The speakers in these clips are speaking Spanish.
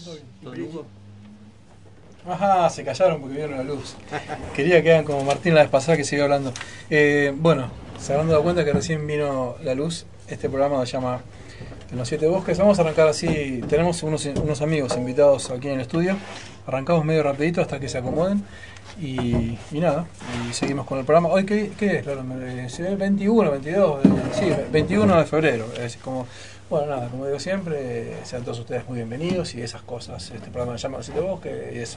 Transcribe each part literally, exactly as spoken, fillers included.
todo bien. ¿Don Hugo? Ajá, se callaron porque vieron la luz. Quería que hagan como Martín la vez pasada que siguió hablando. Eh, bueno, se habrán dado cuenta que recién vino la luz. Este programa se llama En los Siete Bosques. Vamos a arrancar así. Tenemos unos, unos amigos invitados aquí en el estudio. Arrancamos medio rapidito hasta que se acomoden. Y, y nada, y seguimos con el programa. Hoy, ¿qué, qué es? Claro, veintiuno, veintidós, sí, veintiuno de febrero. Es como, bueno, nada, como digo siempre, sean todos ustedes muy bienvenidos y esas cosas. Este programa se llama Los Siete Bosques y eso.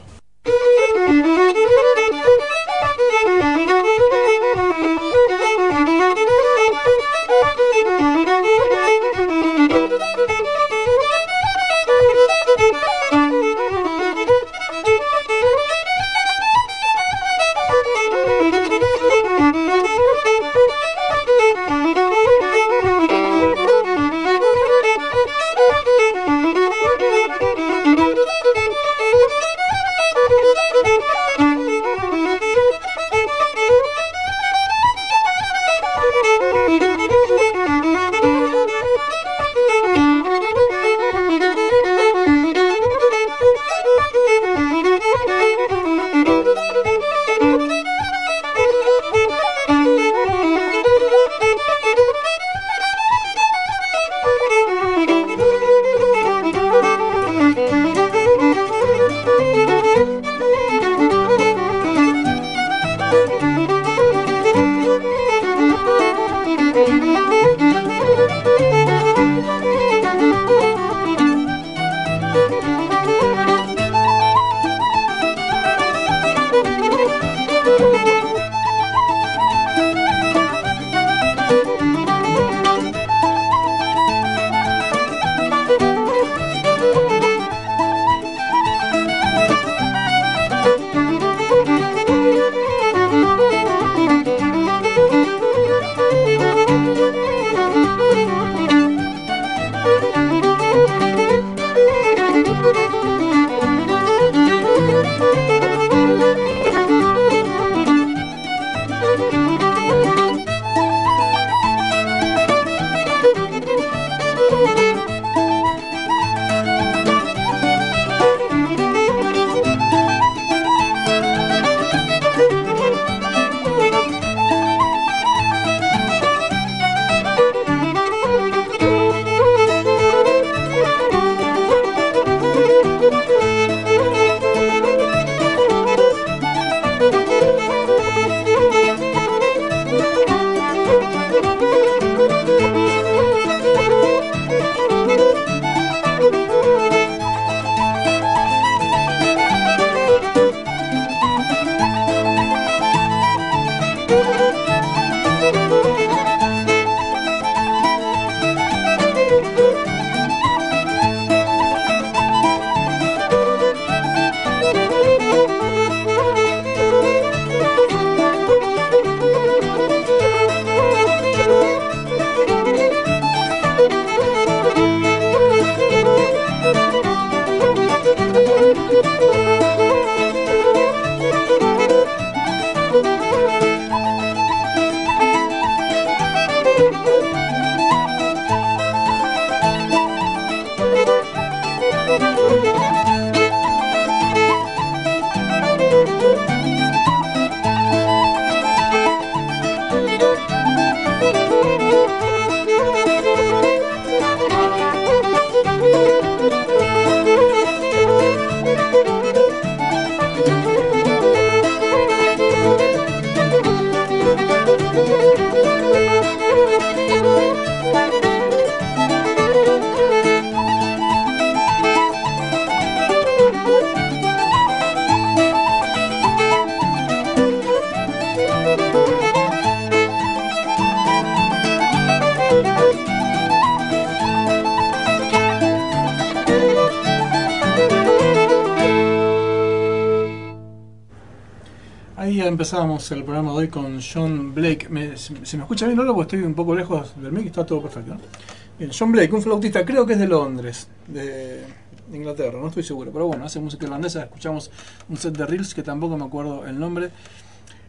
Empezábamos el programa de hoy con John Blake. Me, ¿Se, ¿Se me escucha bien ahora? Porque estoy un poco lejos del mic y está todo perfecto, ¿no? Bien, John Blake, un flautista, creo que es de Londres, de Inglaterra, no estoy seguro, pero bueno, hace música irlandesa. Escuchamos un set de reels que tampoco me acuerdo el nombre.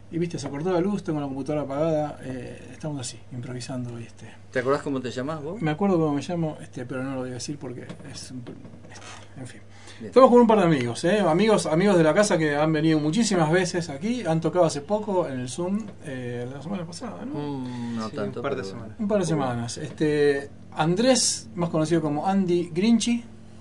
y viste, se cortó la luz, tengo la computadora apagada, eh, estamos así, improvisando hoy. Este. ¿Te acordás cómo te llamás vos? Me acuerdo cómo me llamo, este, pero no lo voy a decir porque es... un- este, en fin. Bien. Estamos con un par de amigos, ¿eh? amigos, amigos de la casa que han venido muchísimas veces aquí, han tocado hace poco en el Zoom, eh, la semana pasada, ¿no? Mm, no Sí, tanto. un par de pero- semanas. Un par de semanas. Este, Andrés, más conocido como Andy Grinchy,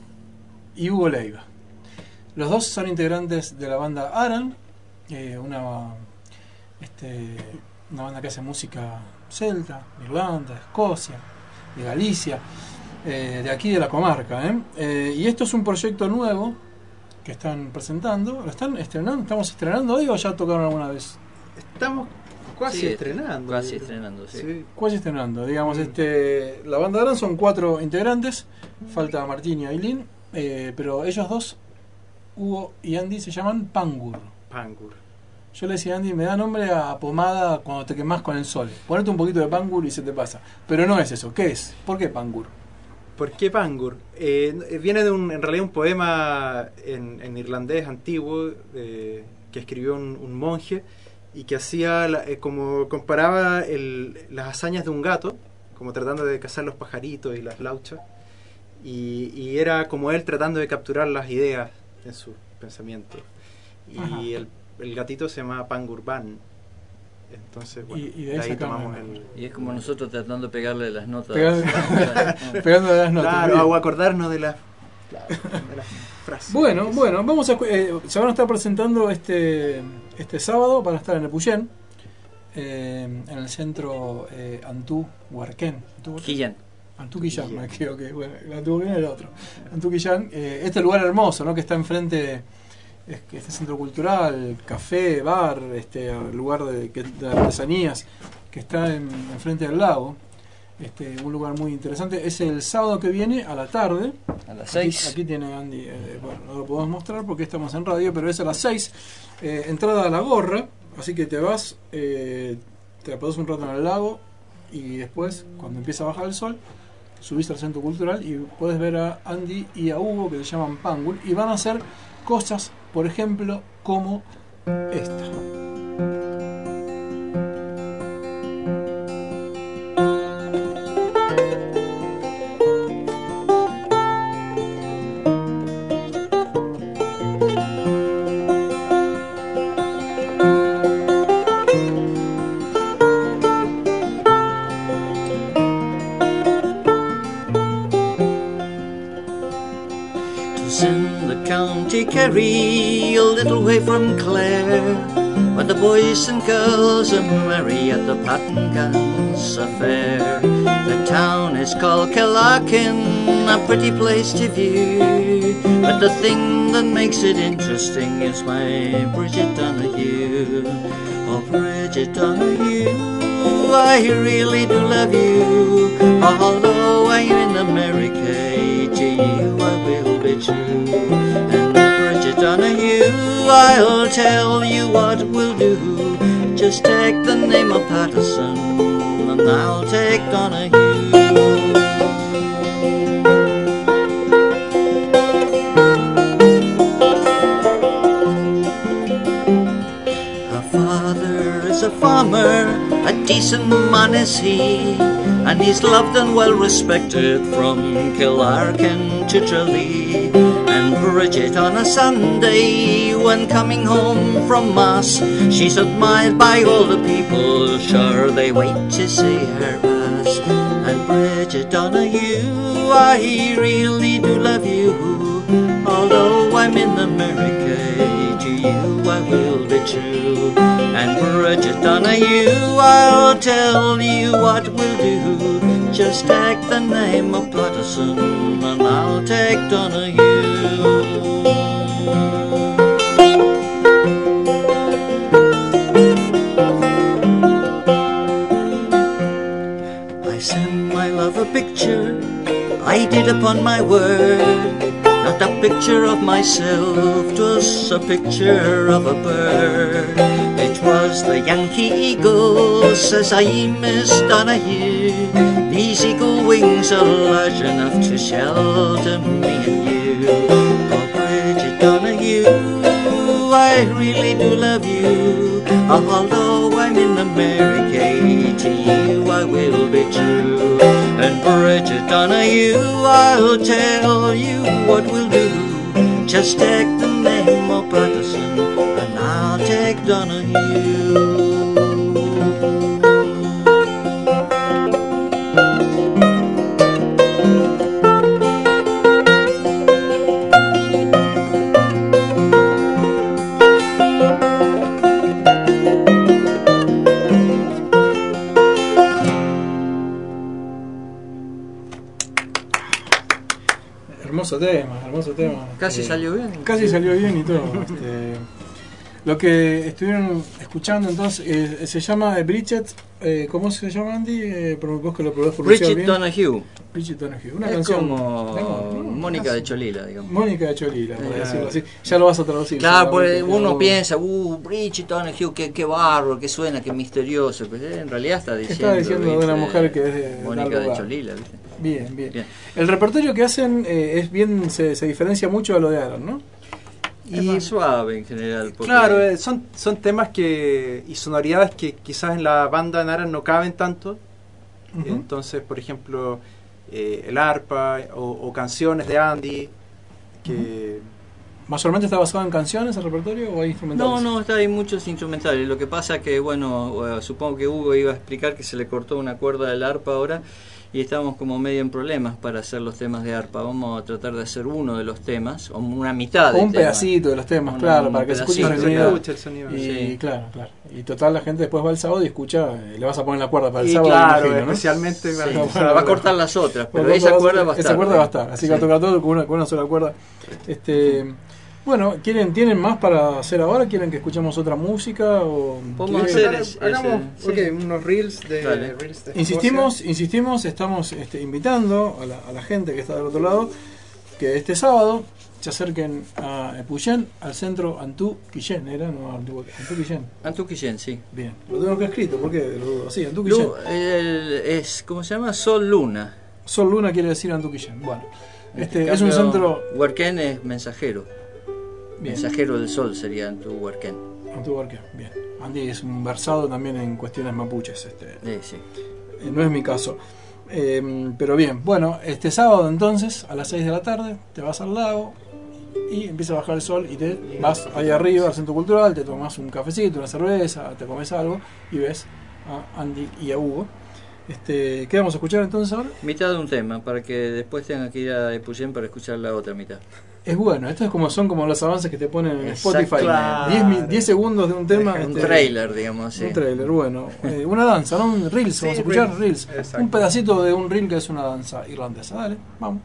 y Hugo Leiva. Los dos son integrantes de la banda Aran, eh, una, este, una banda que hace música celta, de Irlanda, de Escocia, de Galicia, eh, de aquí de la comarca. ¿eh? Eh, y esto es un proyecto nuevo que están presentando. ¿Lo están estrenando? ¿Estamos estrenando hoy o ya tocaron alguna vez? Estamos casi Sí, estrenando. Casi estrenando, sí. Sí. ¿Cuál es estrenando? Digamos, Mm. este, la banda Aran son cuatro integrantes, falta Martín y Ailín, eh, pero ellos dos, Hugo y Andy, se llaman Pangur. Pangur. Yo le decía a Andy, me da nombre a pomada cuando te quemás con el sol. Ponete un poquito de Pangur y se te pasa. Pero no es eso. ¿Qué es? ¿Por qué Pangur? ¿Por qué Pangur? Eh, viene de un, en realidad un poema en, en irlandés antiguo eh, que escribió un, un monje y que hacía la- eh, como comparaba el- las hazañas de un gato, como tratando de cazar los pajaritos y las lauchas, y, y era como él tratando de capturar las ideas en sus pensamientos. Ajá. Y el, el gatito se llama Pangurban. Entonces, bueno, Y- y de de ahí ahí sacamos tomamos el- el... Y es como nosotros tratando de pegarle las notas. Pegando- Pegando las notas. Claro, Bien. o acordarnos de las claro, de las frases. Bueno, bueno, vamos a, eh, se van a estar presentando este, este sábado, van a estar en Epuyén, eh, en el centro eh, Antú Huarquén. ¿Antú Huarquén? Quillán. Antú Quillán, Quillán. me equivoqué, bueno, el Antú Huarquén era el otro. Antú Quillán, eh, este lugar hermoso, ¿no? Que está enfrente, es que este centro cultural, café, bar, este lugar de, que- de artesanías, que está en, enfrente del lago. Este, un lugar muy interesante. Es el sábado que viene a la tarde. A las Aquí, seis. aquí tiene Andy, eh, bueno, no lo podemos mostrar porque estamos en radio, pero es a las seis. Eh, entrada a la gorra, así que te vas, eh, te pasas un rato en el lago y después, cuando empieza a bajar el sol, subís al centro cultural y puedes ver a Andy y a Hugo, que se llaman Pangur, y van a hacer cosas, por ejemplo, como esta. Twas in the county Kerry, a little way from Clare, where the boys and girls are merry at the Pattengans affair. The town is called Killarkin, a pretty place to view, but the thing that makes it interesting is my Bridget Donahue. Oh, Bridget Donahue, I really do love you, although I'm in America, to you I will be true. And Bridget Donahue, I'll tell you what we'll do, just take the name of Patterson, and I'll take Donahue. Her father is a farmer, a decent man is he, and he's loved and well respected from Killarkin to Tralee. And Bridget on a Sunday, when coming home from Mass, she's admired by all the people, sure they wait to see her pass. And Bridget Donahue, I really do love you, although I'm in America, to you I will be true. And Bridget Donahue, I'll tell you what we'll do, just take the name of Patterson, and I'll take Donahue. I sent my love a picture, I did upon my word, not a picture of myself, 'twas a picture of a bird. It was the Yankee eagle, says I, Miss Donahue. These eagle wings are large enough to shelter me and you. Oh, Bridget Donahue, I really do love you, Although I'm in America, to you I will be true. And Bridget Donahue, I'll tell you what we'll do. Just take the name of Patterson, and I'll take Donahue. Hermoso tema, hermoso tema. Casi Eh, salió bien. Casi salió bien y todo. Este, lo que estuvieron escuchando entonces eh, se llama Bridget, eh, ¿cómo se llama, Andy? Eh, por vos que lo podés pronunciar Bridget bien. Donahue. Bridget Donahue. Una Es canción como no, no, Mónica casi. de Cholila, digamos. Mónica de Cholila, por Eh, decirlo así. Ya lo vas a traducir. Claro, pues seguramente, uno pero- piensa, uh, Bridget Donahue, qué, qué bárbaro, qué suena, qué misterioso. Pues eh, en realidad está diciendo, Está diciendo de una ¿viste? mujer que es de Mónica tal de lugar. Cholila, ¿viste? Bien, bien, Bien. El repertorio que hacen eh, es bien, se, se diferencia mucho de lo de Aaron, ¿no? Es más suave en general. Porque Claro, eh, son, son temas que y sonoridades que quizás en la banda de Nara no caben tanto. Ujú. Entonces, por ejemplo, eh, el arpa o, o canciones de Andy que ¿Mayormente está basado en canciones el repertorio o hay instrumentales? No, no, está hay muchos instrumentales. Lo que pasa que, bueno, eh, supongo que Hugo iba a explicar que se le cortó una cuerda del arpa ahora y estamos como medio en problemas para hacer los temas de arpa. Vamos a tratar de hacer uno de los temas, o una mitad O de un pedacito de los temas, Una- claro, un para que se escuche el pedacito, sonido. escucha el sonido. Y Sí. claro, claro. Y total la gente después va el sábado y escucha, eh, le vas a poner la cuerda para el Y sábado, claro, me imagino, ¿no? especialmente Sí, para- o sea, va a cortar las otras, pero Bueno, esa va a- cuerda va a estar. Esa cuerda va a estar, así que va a Sí. tocar todo con una, con una sola cuerda. Este, bueno, ¿quieren, ¿tienen más para hacer ahora? ¿Quieren que escuchemos otra música? O Podemos quieren- hacer es- Hagamos ese, ok, sí. unos reels de, Dale. reels de Insistimos, insistimos, estamos este, invitando a la, a la gente que está del otro lado que este sábado se acerquen a Epuyén, al centro Antú Quillén, ¿era? No, Antú Antú Quillén. Antuquillén, sí. Bien, lo tengo que escrito, ¿por qué? Lo dudo. Sí, Antú Quillén. Lu- el- es, ¿cómo se llama? Sol Luna. Sol Luna quiere decir Antú Quillén. Bueno, En este cambio, es un centro. Huarquén es mensajero. Bien, Mensajero del sol sería Antú Huarquén. Antú Huarquén, bien. Andy es un versado también en cuestiones mapuches. Este, Sí, sí. Eh, no es mi caso. Eh, pero bien, bueno, este sábado entonces, a las seis de la tarde, te vas al lago y empieza a bajar el sol y te vas ahí arriba al centro cultural, te tomas un cafecito, una cerveza, te comes algo y ves a Andy y a Hugo. Este, ¿qué vamos a escuchar entonces ahora? Mitad de un tema, para que después tenga que ir a Epuyén para escuchar la otra mitad. Es bueno, esto es como son como los avances que te ponen en Exacto. Spotify. Claro. diez mi- diez segundos de un tema. Un este, trailer, digamos, sí. Un trailer, bueno. Eh, una danza, ¿no? Un reels, Sí, vamos a escuchar reels. reels. Exacto. Un pedacito de un reel que es una danza irlandesa. Dale, vamos.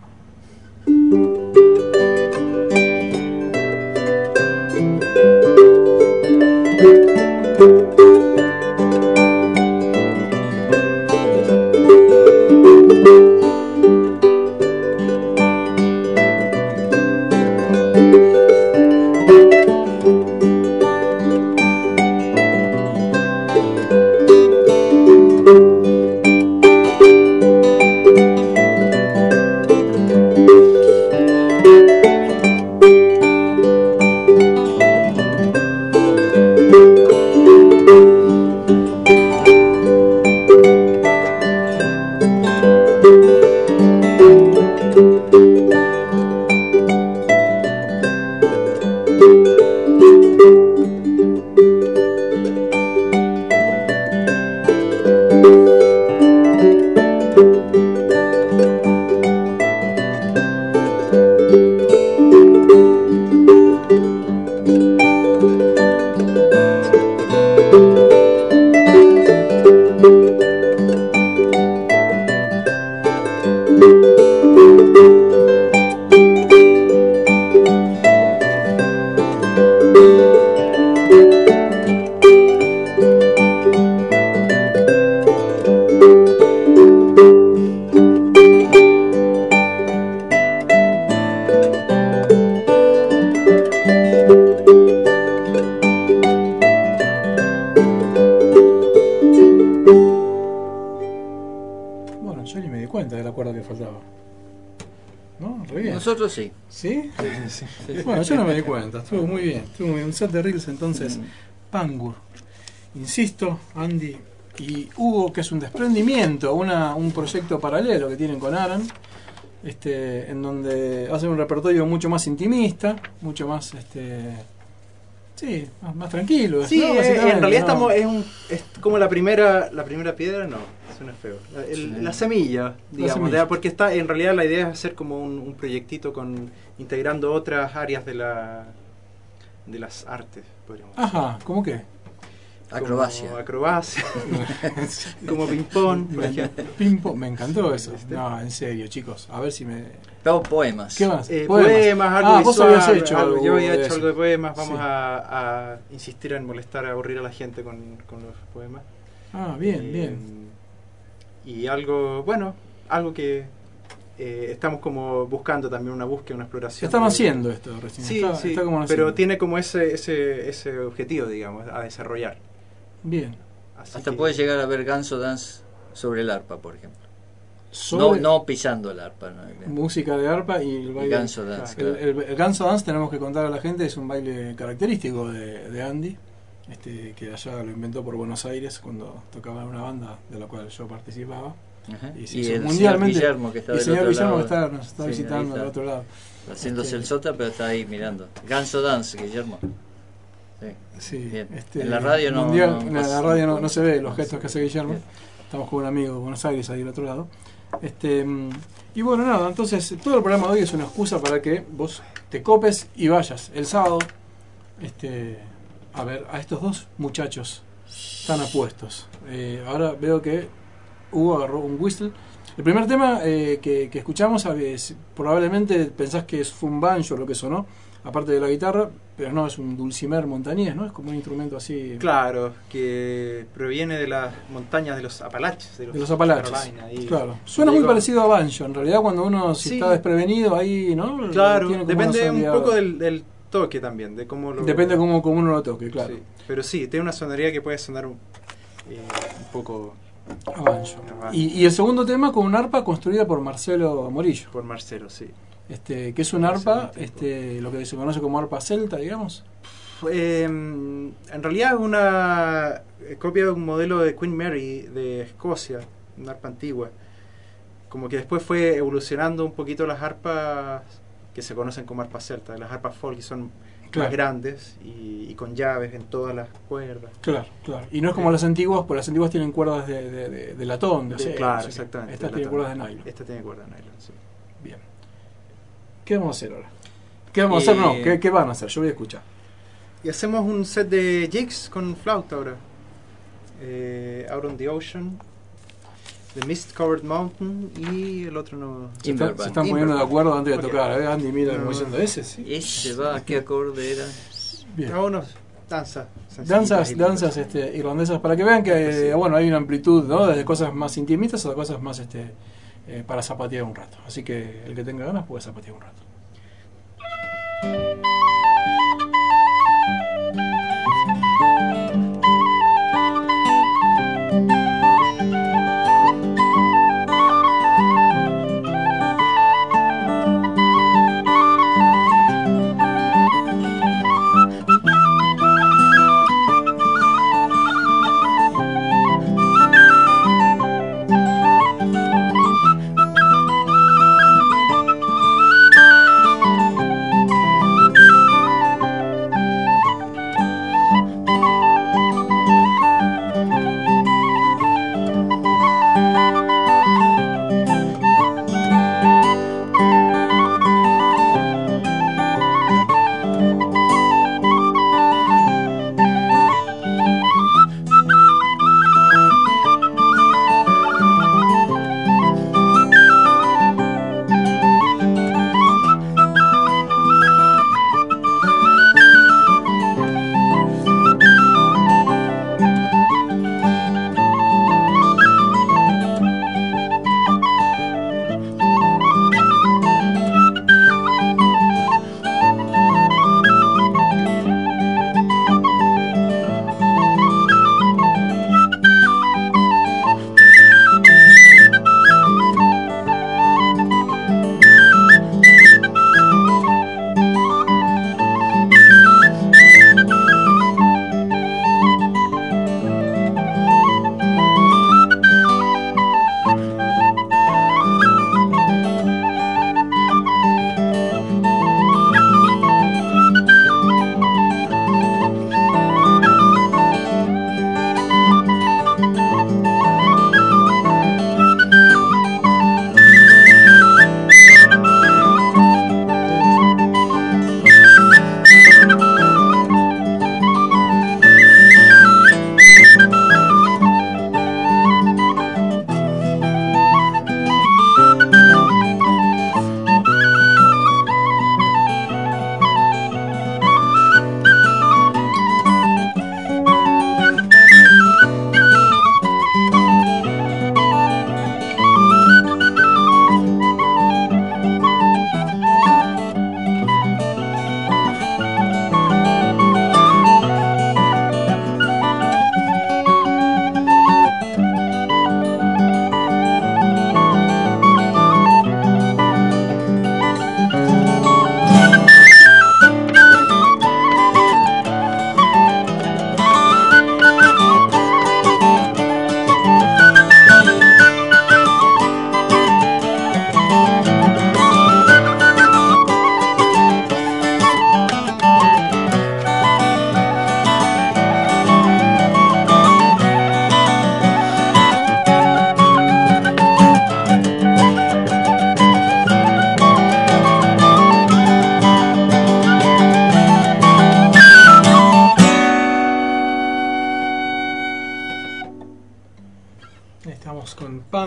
Bueno, yo ni me di cuenta de la cuerda que faltaba. ¿No? Re bien. Nosotros sí. ¿Sí? Bueno, yo no me di cuenta. Estuvo muy bien. Estuvo muy bien. Un set de reels entonces. Mm. Pangur. insisto, Andy y Hugo, que es un desprendimiento, una, un proyecto paralelo que tienen con Aran, este, en donde hacen un repertorio mucho más intimista, mucho más, este, sí, más, más tranquilo. Sí, ¿no? eh, Básicamente, en realidad ¿no? estamos, es, un, es como la primera la primera piedra, no, suena feo. La, el- Sí. la semilla, digamos, semilla. ya, porque está en realidad la idea es hacer como un, un proyectito con integrando otras áreas de la de las artes, podríamos decir. Ajá, ¿cómo qué? Acrobacia. Como acrobacia, como ping-pong, por ejemplo. Ping-pong, me encantó eso. ¿Viste? No, en serio, chicos, a ver si me... Po- poemas. ¿Qué más? Eh, poemas, algo Ah, vos visual, habías hecho algo- algo yo había de hecho eso. algo de poemas, vamos Sí. a, a insistir en molestar, a aburrir a la gente con, con los poemas. Ah, bien, Eh, bien. Y algo, bueno, algo que eh, estamos como buscando también, una búsqueda, una exploración. Están haciendo esto recién. Sí, está, sí, está como pero naciendo. tiene como ese, ese, ese objetivo, digamos, a desarrollar. Bien. Así Hasta que- puede llegar a ver Ganso Dance sobre el arpa, por ejemplo. No, Sobre no pisando el arpa. ¿no? música de arpa y el Y baile. Ganso Dance, El, claro. el, el Ganso Dance, tenemos que contar a la gente, es un baile característico de, de Andy, este, que allá lo inventó por Buenos Aires cuando tocaba en una banda de la cual yo participaba. Ajá. Y, se Y hizo el mundialmente. señor Guillermo, que está y el del señor otro Guillermo lado. que está, nos está Sí, ahí visitando está. del otro lado. Haciéndose Este- el sota, pero está ahí mirando. Ganso Dance, Guillermo. Sí. Sí, Bien. este, En la radio no- mundial- no en la, pasa- radio no, no se ve los gestos que hace Guillermo. Bien. Estamos con un amigo de Buenos Aires ahí del otro lado. Este, mm, y bueno, nada, entonces todo el programa de hoy es una excusa para que vos te copes y vayas el sábado este, a ver a estos dos muchachos tan apuestos. Eh, ahora veo que Hugo agarró un whistle. El primer tema eh, que, que escuchamos, es- probablemente pensás que fue un banjo lo que sonó, aparte de la guitarra, pero no, es un dulcimer montañés, ¿no? Es como un instrumento así. Claro, que proviene de las montañas de los Apalaches. De los, De los Apalaches. Carolina, ahí. Claro. Suena muy Digo, parecido a banjo. En realidad, cuando uno si Sí. está desprevenido ahí, ¿no? Claro, Tiene como depende una un sonoridad- poco del, del toque también, de cómo lo... Depende cómo, cómo uno lo toque, claro. Sí, pero sí, tiene una sonoridad que puede sonar un, eh, un poco A banjo. A banjo. Y, y el segundo tema con un arpa construida por Marcelo Morillo. por Marcelo, sí. Este, que es un arpa, este, lo que se conoce como arpa celta, digamos. Eh, en realidad es una copia de un modelo de Queen Mary de Escocia, una arpa antigua. Como que después fue evolucionando un poquito las arpas que se conocen como arpas celtas, las arpas folk, que son Claro. más grandes y, y con llaves en todas las cuerdas. Claro, claro. Y no es como Sí. las antiguas, porque las antiguas tienen cuerdas de, de, de- de latón, de De- acero, claro, no sé qué. exactamente. Estas de tienen latón. cuerdas de nylon. Esta tiene cuerdas de nylon, sí. Bien. ¿Qué vamos a hacer ahora? ¿Qué vamos a hacer? No, Eh, ¿qué, qué van a hacer? Yo voy a escuchar. Y hacemos un set de jigs con flauta ahora. Eh, Out on the Ocean, The Mist Covered Mountain y el otro no. Se, está- Timberbank. se están poniendo de acuerdo antes de Ok. tocar. ¿eh? Andy mira como No. diciendo ese, sí. Ese va, ¿qué acorde era? Bien. Ah, unos danza. Danzas, danzas este, irlandesas, para que vean que eh, bueno, hay una amplitud, ¿no? Desde cosas más intimistas a cosas más este, eh, para zapatear un rato. Así que el que tenga ganas puede zapatear un rato.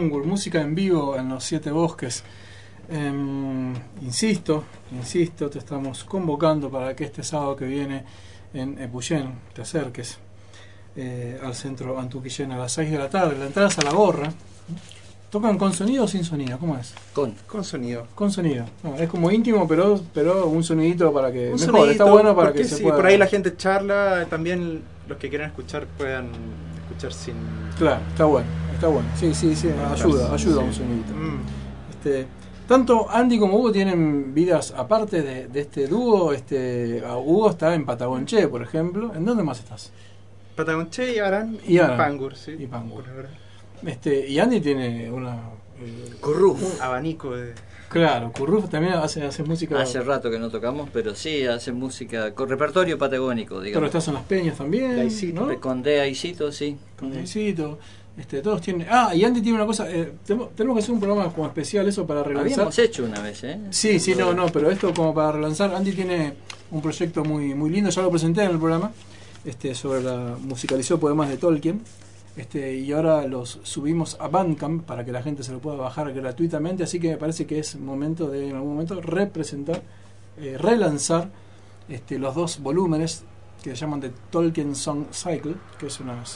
Pangur, música en vivo en los Siete Bosques. Eh, insisto, insisto, te estamos convocando para que este sábado que viene en Epuyén te acerques eh, al centro Antuquillén a las seis de la tarde. La entrada es a la gorra. ¿Tocan con sonido o sin sonido? ¿Cómo es? Con, con sonido. Con sonido. No, es como íntimo, pero pero un sonidito para que... Un mejor, sonidito, está bueno para que sí, se pueda... por ahí la gente charla, también los que quieran escuchar puedan escuchar sin... Claro, está bueno, está bueno. Sí, sí, sí, ayuda, ayuda sí. un sonidito. Mm. Este, tanto Andy como Hugo tienen vidas aparte de, de este dúo. Este, Hugo está en Patagonche, por ejemplo. ¿En dónde más estás? Patagonche y Aran Y Aran. Pangur, sí. Y Pangur. Por ahora. Este, y Andy tiene una... Eh, Curruf. Un abanico de... claro, Curruf también hace, hace música... Hace rato que no tocamos, pero sí, hace música con repertorio patagónico, Pero digamos. estás en Las Peñas también, Laicito. ¿no? Con D Aicito, sí. Con Deicito. Este, todos tienen... Ah, y Andy tiene una cosa... Eh, tenemos, tenemos que hacer un programa como especial eso para relanzar. Habíamos hecho una vez, ¿eh? Sí, sí, no, no, pero esto como para relanzar. Andy tiene un proyecto muy muy lindo, ya lo presenté en el programa, este, sobre la musicalizó poemas de Tolkien, este, y ahora los subimos a Bandcamp para que la gente se lo pueda bajar gratuitamente, así que me parece que es momento de en algún momento representar, eh, relanzar este, los dos volúmenes que se llaman The Tolkien Song Cycle, que es una,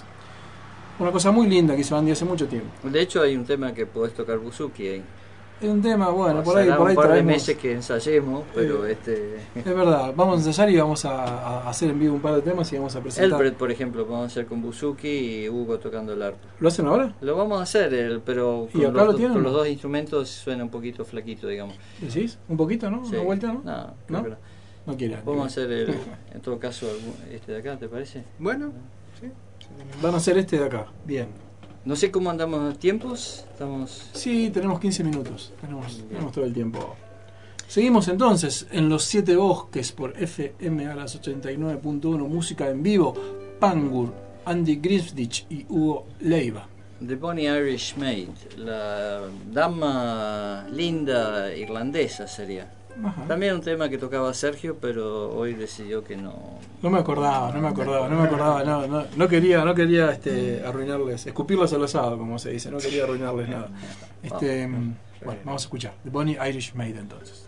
una cosa muy linda que hizo Andy hace mucho tiempo. De hecho, hay un tema que podés tocar buzuki ahí. Es un tema, bueno, por ahí, Será por ahí un par de traemos... meses que ensayemos, pero Eh, este... Es verdad, vamos a ensayar y vamos a, a hacer en vivo un par de temas y vamos a presentar. Elbret, por ejemplo, vamos a hacer con buzuki y Hugo tocando el arpa. ¿Lo hacen ahora? Lo vamos a hacer, el, pero ¿Y con, acá los, lo do- tienen, con no? los dos instrumentos suena un poquito flaquito, digamos. ¿Decís? ¿Un poquito, no? Sí. ¿Una vuelta, no? No, creo ¿No? que no. No quiere. Vamos a hacer, el, en todo caso, algún- este de acá, ¿te parece? Bueno, sí. Van a hacer este de acá. Bien. No sé cómo andamos los tiempos, estamos... Sí, tenemos quince minutos. Tenemos, tenemos todo el tiempo. Seguimos entonces en Los Siete Bosques por F M a las ochenta y nueve punto uno. Música en vivo. Pangur, Andy Grimsdich y Hugo Leiva. The Bonnie Irish Maid, la dama linda irlandesa sería. Ajá. También un tema que tocaba Sergio, pero hoy decidió que no. No me acordaba, no me acordaba, no me acordaba, no, no, no quería, no quería este, arruinarles, escupirles al asado, como se dice, no quería arruinarles nada. Este, bueno, vamos a escuchar The Bonnie Irish Maid entonces.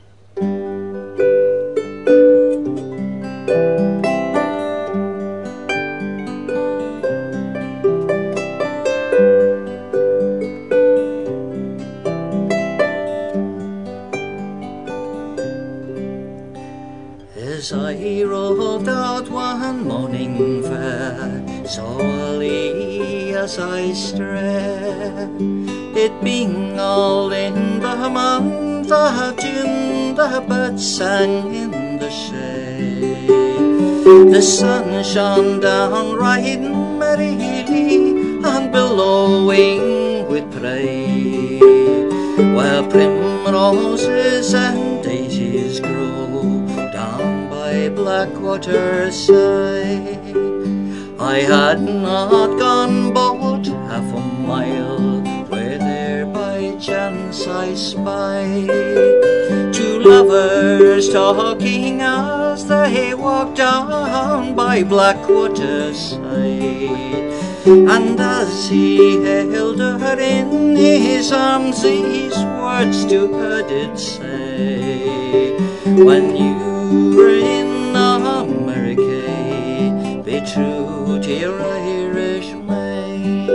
As I rode out one morning fair, sorely as I strayed, it being all in the month of June, the birds sang in the shade. The sun shone down right merrily and billowing with pride, where primroses and daisies grow down by Blackwater's side. I had not gone but half a mile, where there by chance I spied two lovers talking as they walked down by Blackwater's side. And as he held her in his arms, these words to her did say: when you were in America, be true to your Irish maid.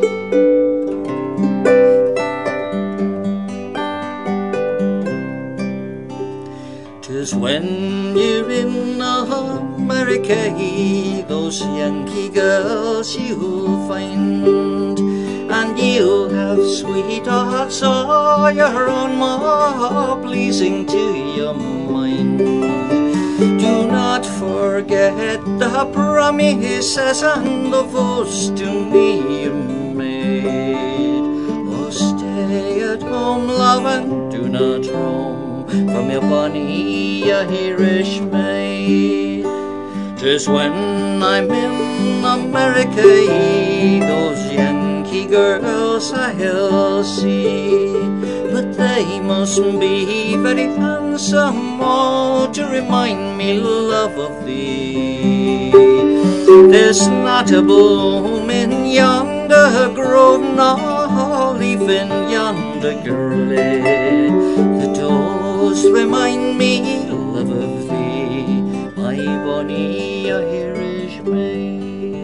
'Tis when you're in America, those Yankee girls you'll find, and you'll have sweethearts all your own, more pleasing to your mind. Do not forget the promises and the vows to me you made. Oh, stay at home, love, and do not roam from your bonny Irish maid. 'Tis when I'm in America, those Yankee girls I'll see, but they must be very handsome, oh, to remind me, love, of thee. There's not a bloom in yonder grove, nor leaf in yonder gurley, the does remind me, love of thee, my bonny Irish maid.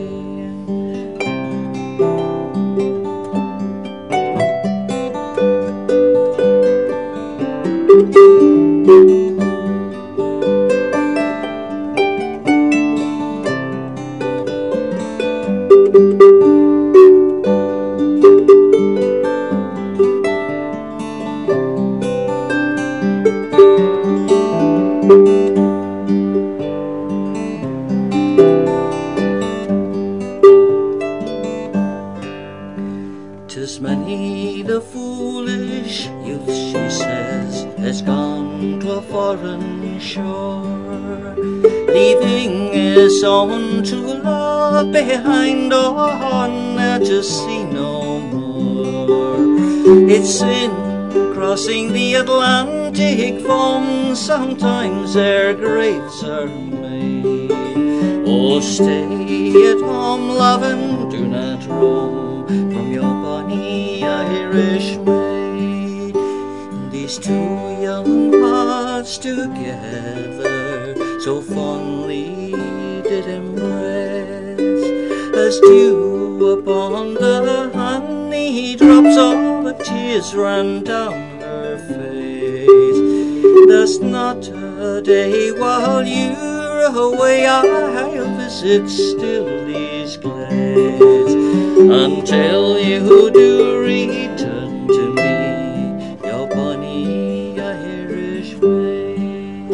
Tis many the foolish youth, she says, has gone to a foreign shore, leaving his own true love behind on there to see no more. It's sin crossing the Atlantic foam, sometimes their graves are made. Oh, stay at home, love, and do not roam from your bonny Irish maid. These two young hearts together so fondly did embrace, as dew upon the honey drops all the tears ran down her face. There's not a day while you're away I'll visit still these glades, until you do return to me, your bonny Irish maid.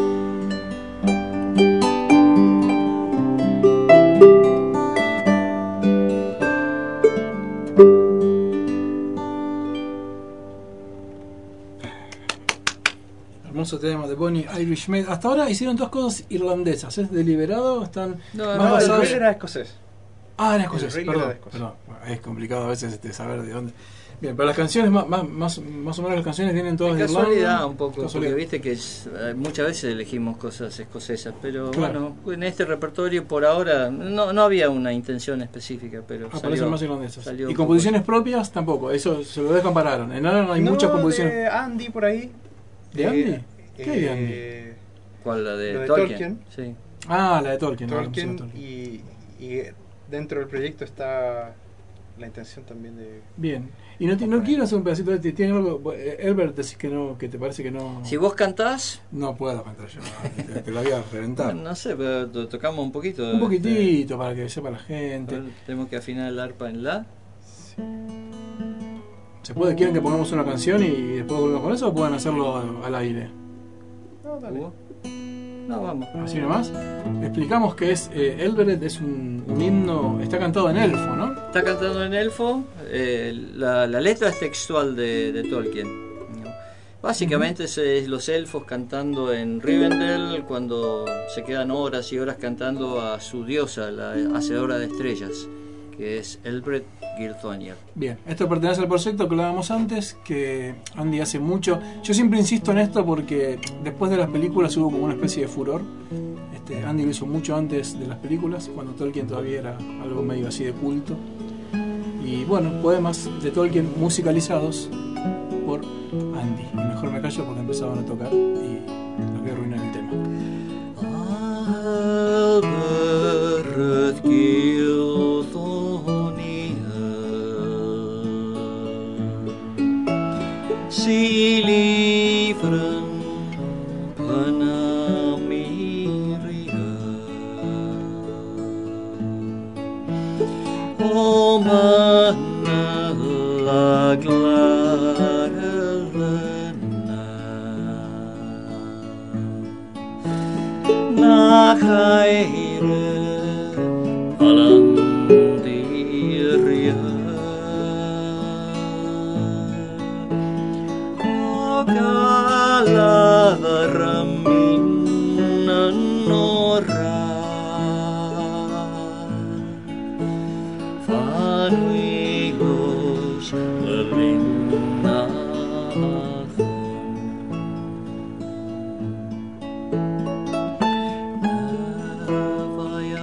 Hermoso tema de Bonnie Irish Maid. Hasta ahora hicieron dos cosas irlandesas. ¿Es deliberado? ¿Están No, más no, basados? el rey era escocés. Ah, en escocés, El rey perdón, era de Escocia. perdón. Es complicado a veces este, saber de dónde. Bien, pero las canciones, más, más, más, más o menos las canciones vienen todas de Irlanda. Casualidad un poco, Casualidad. porque viste que es, eh, muchas veces elegimos cosas escocesas, pero Claro. bueno, en este repertorio por ahora no, no había una intención específica, pero Aparecen salió, más irlandesas. salió Y un composiciones propias tampoco, eso se lo descompararon. En Alan hay No, muchas composiciones. de Andy por ahí. ¿De Andy? ¿Qué hay de Andy? eh, poco. ¿Cuál? La de, Lo de Tolkien. Tolkien. Sí. Ah, la de Tolkien. no, Tolkien, no, no, Tolkien. y, y dentro del proyecto está la intención también de... Bien. Y no, te- no quiero hacer un pedacito de... ¿Tiene algo? eh, Herbert, decís que no, que te parece que no... Si vos cantás, No puedo cantar yo, te, te la voy a reventar. no sé, pero to- tocamos un poquito. Un poquitito para que sepa la este, gente. a ver, tenemos que afinar el arpa en la. ¿Se puede? ¿Quieren que pongamos una canción y después volvemos con eso o pueden hacerlo al aire? No, dale. ¿Hubo? No, vamos. Así nomás. Explicamos que es eh, Elberet es un, un himno, está cantado en elfo, ¿no? Está cantando en elfo. eh, la, la letra es textual de, de Tolkien, ¿no? Básicamente es, es los elfos cantando en Rivendell cuando se quedan horas y horas cantando a su diosa, la hacedora de estrellas, que es Elbret Gilthonier. Bien, esto pertenece al proyecto que hablábamos antes, que Andy hace mucho. Yo siempre insisto en esto porque después de las películas hubo como una especie de furor. Este, Andy lo hizo mucho antes de las películas, cuando Tolkien todavía era algo medio así de culto. Y bueno, poemas de Tolkien musicalizados por Andy. Y mejor me callo porque empezaban a tocar y los voy a arruinar el tema. Elbret Gilthonier, si livren Panamiria, o mana la glarelena, nach aire alandiria, o galadramina nora, fanuigos lelinnathon. Have I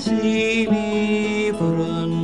silivran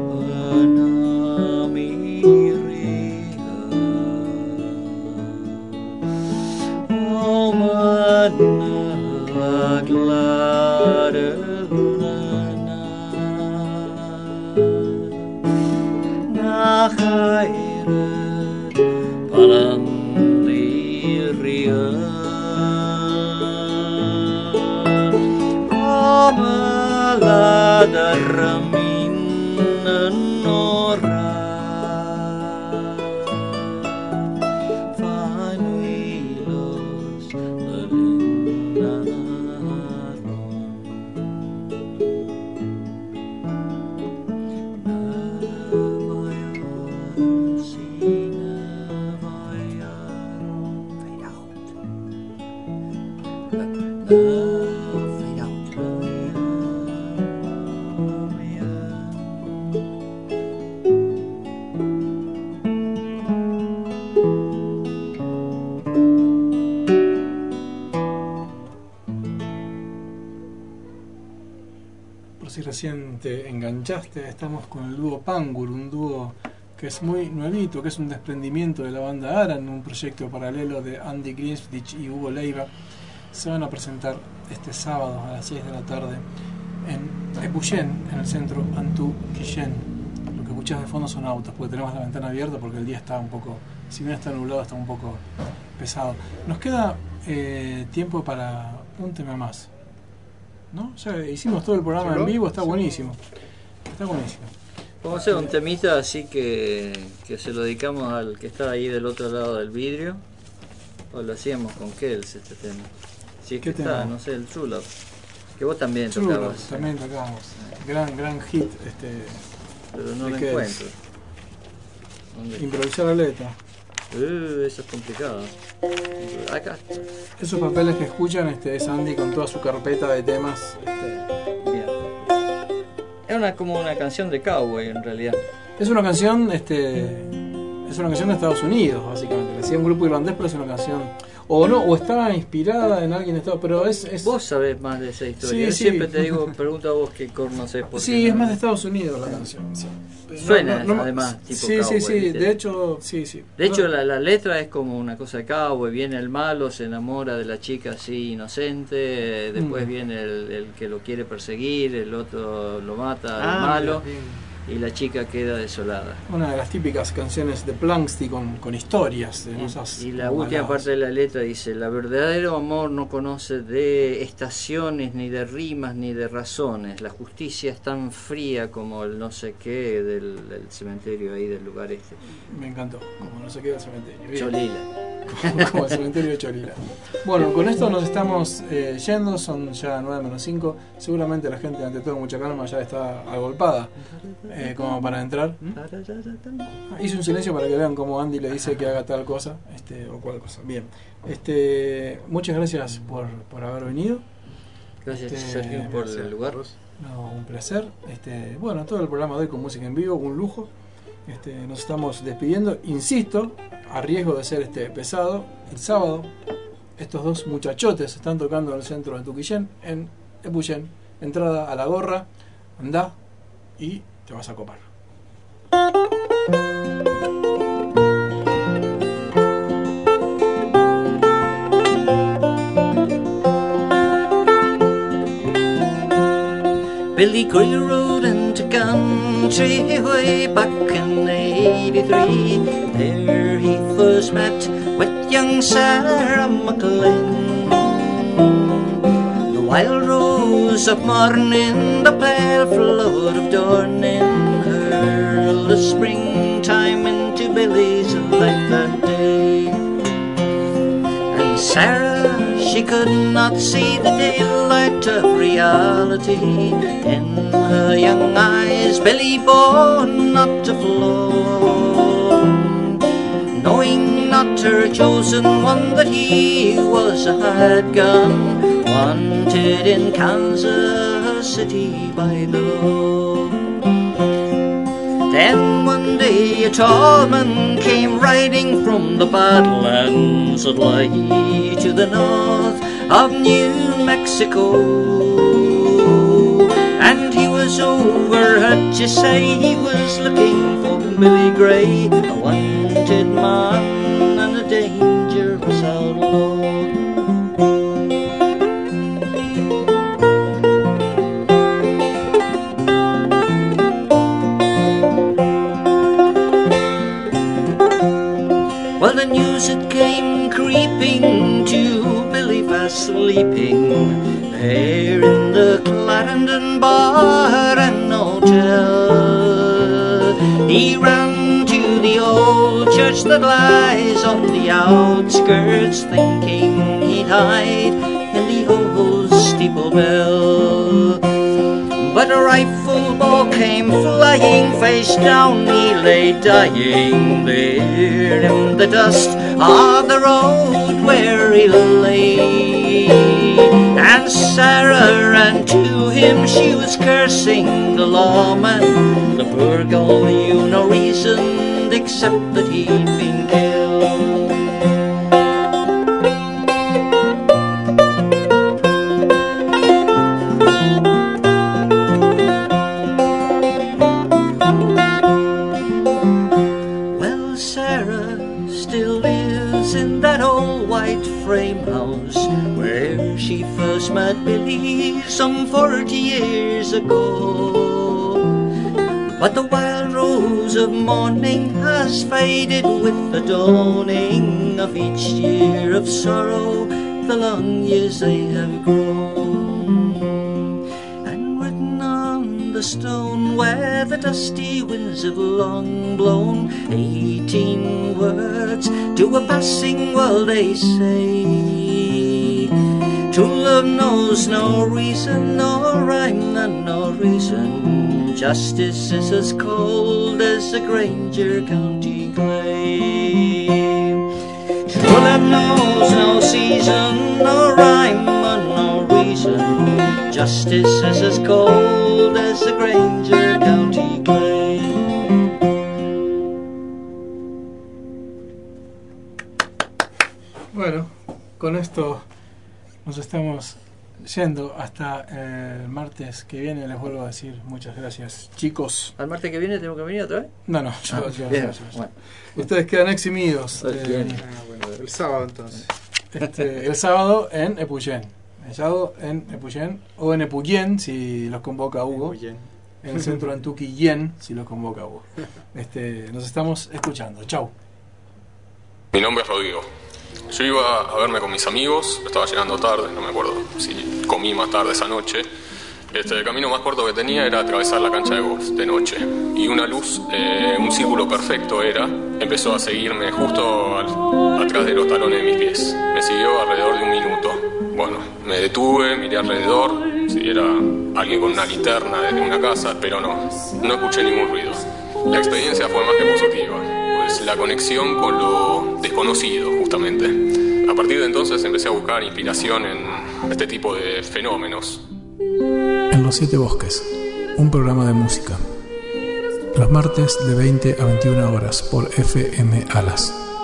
Si recién te enganchaste, estamos con el dúo Pangur, un dúo que es muy nuevito, que es un desprendimiento de la banda Aran, un proyecto paralelo de Andy Grimsdich y Hugo Leiva. Se van a presentar este sábado a las seis de la tarde en Epuyén, en el centro Antú Quillén. Lo que escuchás de fondo son autos, porque tenemos la ventana abierta porque el día está un poco, si bien está nublado, está un poco pesado. Nos queda eh, tiempo para un tema más, ¿no? Ya hicimos todo el programa ¿Solo? en vivo, está Sí. buenísimo. Está buenísimo. Vamos a hacer un temita así que, que se lo dedicamos al que está ahí del otro lado del vidrio. O lo hacíamos con Kells este tema. Si es que ¿Qué está, tema? no sé, el True Love. Que vos también True tocabas. Love, también tocamos. Gran, gran hit. Este, Pero no ¿de lo qué encuentro. es? ¿Dónde? Improvisar la letra. Uh, eso es complicado. Acá está. Esos papeles que escuchan este, es Andy con toda su carpeta de temas. Este, Bien. Es una, como una canción de cowboy en realidad. es una canción, este, es una canción de Estados Unidos, básicamente. Le hacía un grupo irlandés, pero es una canción. O no, o estaba inspirada en alguien de Estados Unidos, pero es. es Vos sabés más de esa historia. Sí, Yo sí. siempre te digo, pregunto a vos qué conocés. porque sí, no- es más de Estados Unidos la canción. Sí. Pero Suena, además, tipo Sí, sí, cowboy, sí. ¿viste? De hecho, sí, sí. De hecho, No, la, la letra es como una cosa de cowboy. Viene el malo, se enamora de la chica así inocente. eh, Después Mm. viene el, el que lo quiere perseguir, el otro lo mata al Ah, malo. mira, bien. Y la chica queda desolada. una de las típicas canciones de Planksty con, con historias. De Y, esas y la como última baladas. parte de la letra dice: la verdadero amor no conoce de estaciones, ni de rimas, ni de razones. La justicia es tan fría como el no sé qué del, del cementerio ahí del lugar este. Me encantó, como no se queda el cementerio. Bien. Cholila. Como, como el cementerio de Cholila. Bueno, con esto nos estamos eh, yendo, son ya nueve menos cinco. Seguramente la gente, ante todo, mucha calma, ya está agolpada eh, como para entrar. Ah, hice un silencio para que vean cómo Andy le dice que haga tal cosa este, o cual cosa. Bien, este, muchas gracias por, por haber venido. Gracias, Este, Sergio, por Gracias. el lugar. No, un placer. Este, bueno, todo el programa de hoy con música en vivo, un lujo. Este, nos estamos despidiendo. Insisto, a riesgo de ser este pesado, el sábado estos dos muchachotes están tocando en el centro de Tuquillén, en Epuyén. Entrada a la gorra, andá y te vas a copar. Billy Greer rode into country way back in eighty-three. There he first met with young Sarah McLean. The wild rose of morning, the pale flood of dawning, hurled the springtime into Billy's life that day. And Sarah, she could not see the daylight of reality. In her young eyes, Billy born not to flow, knowing not her chosen one that he was a hired gun, wanted in Kansas City by the law. Then one day a tall man came riding from the badlands that lie to the north of New Mexico, and he Can't you say he was looking for Billy Gray, a wanted man and a dangerous outlaw? Well, the news it came creeping to Billy fast sleeping there in the Clarendon Bar and Hotel. He ran to the old church that lies on the outskirts, thinking he'd hide in the old steeple bell. But a rifle ball came flying face down, he lay dying there in the dust of the road where he lay. And Sarah ran to him, she was cursing the lawman. The poor girl knew no reason except that he'd been killed. Frame house where she first met Billy some forty years ago. But the wild rose of morning has faded with the dawning of each year of sorrow, the long years they have grown. And written on the stone where the dusty winds have long blown, eighteen words to a passing world they say. True love knows no reason, no rhyme and no reason. Justice is as cold as a Granger County clay. True love knows no season, no rhyme and no reason. Justice is as cold as a Granger County clay. Bueno, con esto nos estamos yendo hasta eh, el martes que viene. Les vuelvo a decir muchas gracias, chicos. ¿Al martes que viene tengo que venir otra vez? No, no, yo, ah, yo, bien, yo, yo. Bueno. Ustedes quedan eximidos. Eh, ah, bueno, el sábado entonces. Este, el sábado en Epuyén. El sábado en Epuyén o en Epuyén si los convoca Hugo. Epuyén. En el centro de Antuquillén si los convoca Hugo. Este, nos estamos escuchando. Chau. Mi nombre es Rodrigo. Yo iba a verme con mis amigos, estaba llegando tarde, no me acuerdo si comí más tarde esa noche. Este, el camino más corto que tenía era atravesar la cancha de golf de noche. Y una luz, eh, un círculo perfecto era, empezó a seguirme justo al, atrás de los talones de mis pies. Me siguió alrededor de un minuto. Bueno, me detuve, miré alrededor, si era alguien con una linterna desde una casa, pero no, no escuché ningún ruido. La experiencia fue más que positiva, pues la conexión con lo desconocido, justamente. A partir de entonces empecé a buscar inspiración en este tipo de fenómenos. En los Siete Bosques, un programa de música. Los martes de veinte a veintiuna horas por F M Alas.